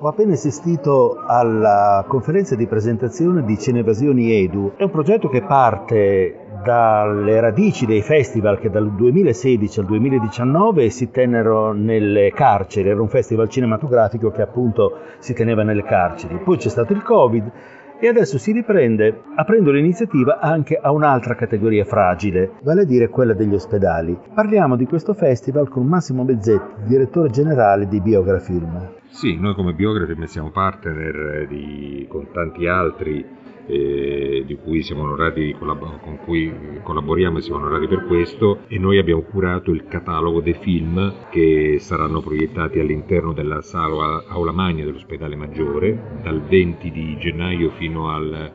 Ho appena assistito alla conferenza di presentazione di Cinevasioni Edu. È un progetto che parte dalle radici dei festival che dal 2016 al 2019 si tennero nelle carceri. Era un festival cinematografico che appunto si teneva nelle carceri. Poi c'è stato il Covid e adesso si riprende aprendo l'iniziativa anche a un'altra categoria fragile, vale a dire quella degli ospedali. Parliamo di questo festival con Massimo Bezzetti, direttore generale di Biografilm. Sì, noi come Biografilm siamo partner con tanti altri di cui siamo onorati, con cui collaboriamo e siamo onorati per questo, e noi abbiamo curato il catalogo dei film che saranno proiettati all'interno della sala Aula Magna dell'Ospedale Maggiore dal 20 di gennaio fino al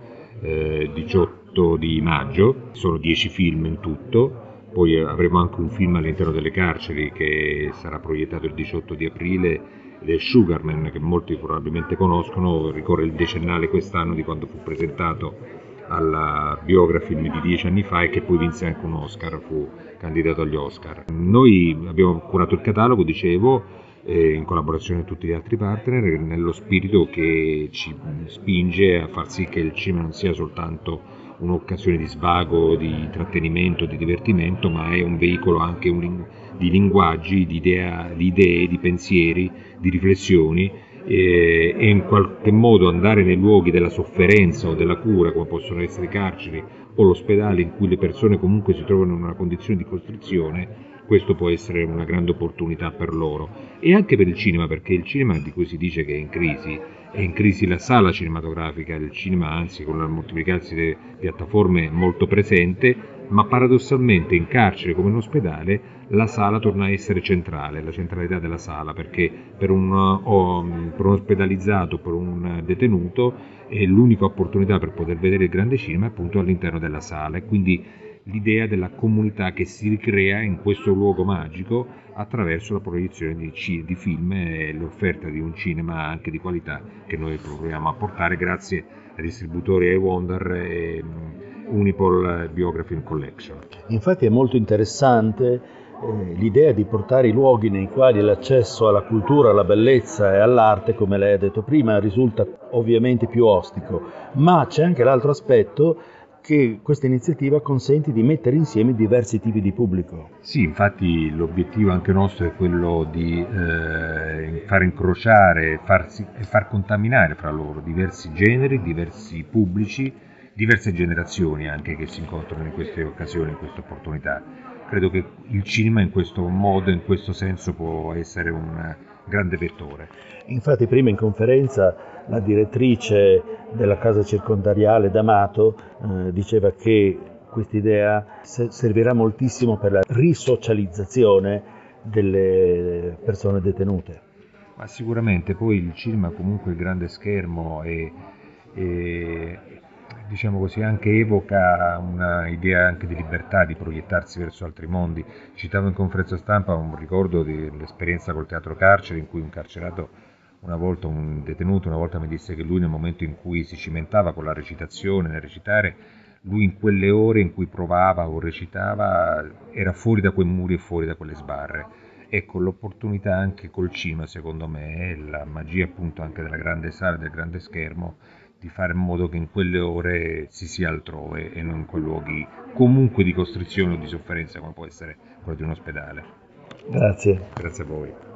18 di maggio. Sono 10 film in tutto. Poi avremo anche un film all'interno delle carceri che sarà proiettato il 18 di aprile, ed è Sugarman, che molti probabilmente conoscono. Ricorre il decennale quest'anno di quando fu presentato alla Biografilm di 10 anni fa e che poi vinse anche un Oscar, fu candidato agli Oscar. Noi abbiamo curato il catalogo, dicevo, in collaborazione con tutti gli altri partner, nello spirito che ci spinge a far sì che il cinema non sia soltanto un'occasione di svago, di intrattenimento, di divertimento, ma è un veicolo anche di linguaggi, di idee, di pensieri, di riflessioni, e in qualche modo andare nei luoghi della sofferenza o della cura, come possono essere i carceri o l'ospedale, in cui le persone comunque si trovano in una condizione di costrizione. Questo può essere una grande opportunità per loro e anche per il cinema, perché il cinema, di cui si dice che è in crisi la sala cinematografica, il cinema anzi con il moltiplicarsi delle piattaforme molto presente, ma paradossalmente in carcere come in ospedale la sala torna a essere centrale, la centralità della sala, perché per un ospedalizzato, per un detenuto, è l'unica opportunità per poter vedere il grande cinema appunto all'interno della sala, e quindi l'idea della comunità che si ricrea in questo luogo magico attraverso la proiezione di film e l'offerta di un cinema anche di qualità che noi proviamo a portare grazie ai distributori iWonder e Unipol Biografilm Collection. Infatti è molto interessante l'idea di portare i luoghi nei quali l'accesso alla cultura, alla bellezza e all'arte, come lei ha detto prima, risulta ovviamente più ostico, ma c'è anche l'altro aspetto che questa iniziativa consente di mettere insieme diversi tipi di pubblico. Sì, infatti l'obiettivo anche nostro è quello di far incrociare e far contaminare fra loro diversi generi, diversi pubblici, diverse generazioni anche che si incontrano in queste occasioni, in queste opportunità. Credo che il cinema in questo modo, in questo senso, può essere un grande vettore. Infatti prima in conferenza la direttrice della casa circondariale d'Amato diceva che quest'idea servirà moltissimo per la risocializzazione delle persone detenute. Ma sicuramente poi il cinema, comunque il grande schermo, diciamo così, anche evoca una idea anche di libertà, di proiettarsi verso altri mondi. Citavo in conferenza stampa un ricordo dell'esperienza col teatro carcere, in cui un carcerato un detenuto una volta mi disse che lui, nel momento in cui si cimentava con la recitazione, nel recitare, lui in quelle ore in cui provava o recitava era fuori da quei muri e fuori da quelle sbarre. Ecco, l'opportunità anche col cinema, secondo me, è la magia appunto anche della grande sala, del grande schermo, di fare in modo che in quelle ore si sia altrove e non in quei luoghi comunque di costrizione o di sofferenza come può essere quello di un ospedale. Grazie. Grazie a voi.